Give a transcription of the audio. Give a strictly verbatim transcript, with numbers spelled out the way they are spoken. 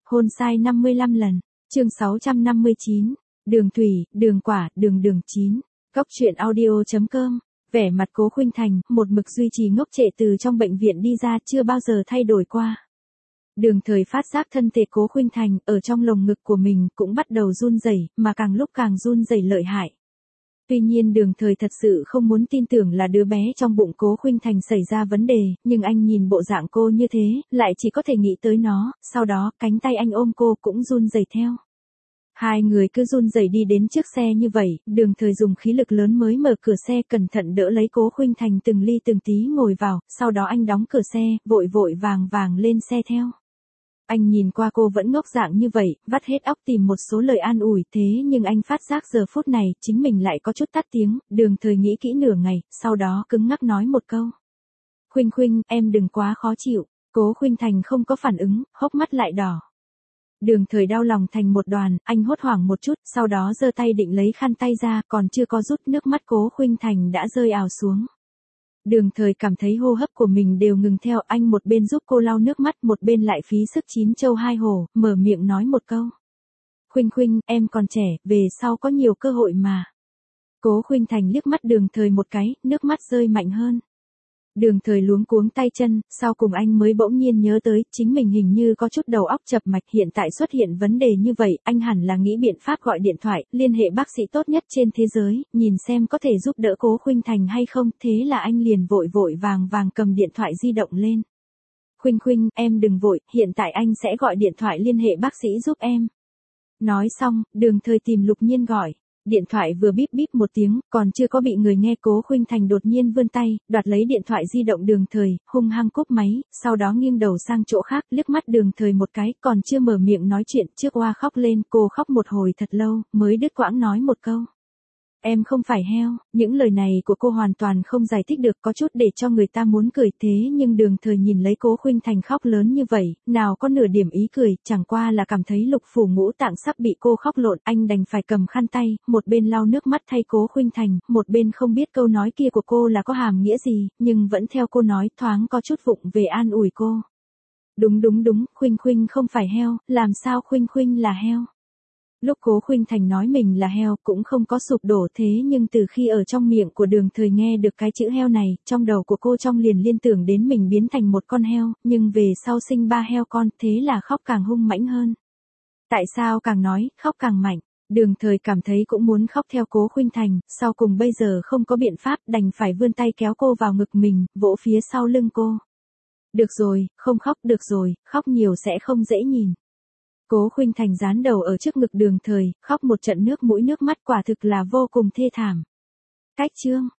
Hôn sai năm mươi lăm lần. Chương sáu trăm năm mươi chín. Đường thủy, đường quả, đường đường chín. Góc truyện audio chấm com. Vẻ mặt Cố Khuynh Thành, một mực duy trì ngốc trệ từ trong bệnh viện đi ra, chưa bao giờ thay đổi qua. Đường Thời phát giác thân thể Cố Khuynh Thành ở trong lồng ngực của mình cũng bắt đầu run rẩy, mà càng lúc càng run rẩy lợi hại. Tuy nhiên Đường Thời thật sự không muốn tin tưởng là đứa bé trong bụng Cố Khuynh Thành xảy ra vấn đề, nhưng anh nhìn bộ dạng cô như thế, lại chỉ có thể nghĩ tới nó, sau đó cánh tay anh ôm cô cũng run rẩy theo. Hai người cứ run rẩy đi đến trước xe như vậy, Đường Thời dùng khí lực lớn mới mở cửa xe, cẩn thận đỡ lấy Cố Khuynh Thành từng ly từng tí ngồi vào, sau đó anh đóng cửa xe, vội vội vàng vàng lên xe theo. Anh nhìn qua cô vẫn ngốc dạng như vậy, vắt hết óc tìm một số lời an ủi, thế nhưng anh phát giác giờ phút này, chính mình lại có chút tắt tiếng. Đường Thời nghĩ kỹ nửa ngày, sau đó cứng ngắc nói một câu. Khuynh Khuynh, em đừng quá khó chịu. Cố Khuynh Thành không có phản ứng, hốc mắt lại đỏ. Đường Thời đau lòng thành một đoàn, anh hốt hoảng một chút, sau đó giơ tay định lấy khăn tay ra, còn chưa có rút, nước mắt Cố Khuynh Thành đã rơi ào xuống. Đường Thời cảm thấy hô hấp của mình đều ngừng theo, anh một bên giúp cô lau nước mắt, một bên lại phí sức chín châu hai hổ, mở miệng nói một câu. Khuynh Khuynh, em còn trẻ, về sau có nhiều cơ hội mà. Cố Khuynh Thành liếc mắt Đường Thời một cái, nước mắt rơi mạnh hơn. Đường Thời luống cuống tay chân, sau cùng anh mới bỗng nhiên nhớ tới, chính mình hình như có chút đầu óc chập mạch, hiện tại xuất hiện vấn đề như vậy, anh hẳn là nghĩ biện pháp gọi điện thoại, liên hệ bác sĩ tốt nhất trên thế giới, nhìn xem có thể giúp đỡ Cố Khuynh Thành hay không, thế là anh liền vội vội vàng vàng cầm điện thoại di động lên. Khuynh Khuynh, em đừng vội, hiện tại anh sẽ gọi điện thoại liên hệ bác sĩ giúp em. Nói xong, Đường Thời tìm Lục Nhiên gọi. Điện thoại vừa bíp bíp một tiếng, còn chưa có bị người nghe, Cố Khuynh Thành đột nhiên vươn tay, đoạt lấy điện thoại di động Đường Thời, hung hăng cúp máy, sau đó nghiêng đầu sang chỗ khác, liếc mắt Đường Thời một cái, còn chưa mở miệng nói chuyện, trước oa khóc lên, cô khóc một hồi thật lâu, mới đứt quãng nói một câu. Em không phải heo. Những lời này của cô hoàn toàn không giải thích được, có chút để cho người ta muốn cười, thế nhưng Đường Thời nhìn lấy Cố Khuynh Thành khóc lớn như vậy, nào có nửa điểm ý cười, chẳng qua là cảm thấy lục phủ ngũ tạng sắp bị cô khóc lộn, anh đành phải cầm khăn tay, một bên lau nước mắt thay Cố Khuynh Thành, một bên không biết câu nói kia của cô là có hàm nghĩa gì, nhưng vẫn theo cô nói, thoáng có chút vụng về an ủi cô. Đúng đúng đúng, Khuynh Khuynh không phải heo, làm sao Khuynh Khuynh là heo? Lúc Cố Khuynh Thành nói mình là heo cũng không có sụp đổ, thế nhưng từ khi ở trong miệng của Đường Thời nghe được cái chữ heo này, trong đầu của cô trong liền liên tưởng đến mình biến thành một con heo, nhưng về sau sinh ba heo con, thế là khóc càng hung mãnh hơn. Tại sao càng nói, khóc càng mạnh? Đường Thời cảm thấy cũng muốn khóc theo Cố Khuynh Thành, sau cùng bây giờ không có biện pháp, đành phải vươn tay kéo cô vào ngực mình, vỗ phía sau lưng cô. Được rồi, không khóc, được rồi, khóc nhiều sẽ không dễ nhìn. Cố Khuynh Thành dán đầu ở trước ngực Đường Thời, khóc một trận nước mũi nước mắt, quả thực là vô cùng thê thảm. Cách chương.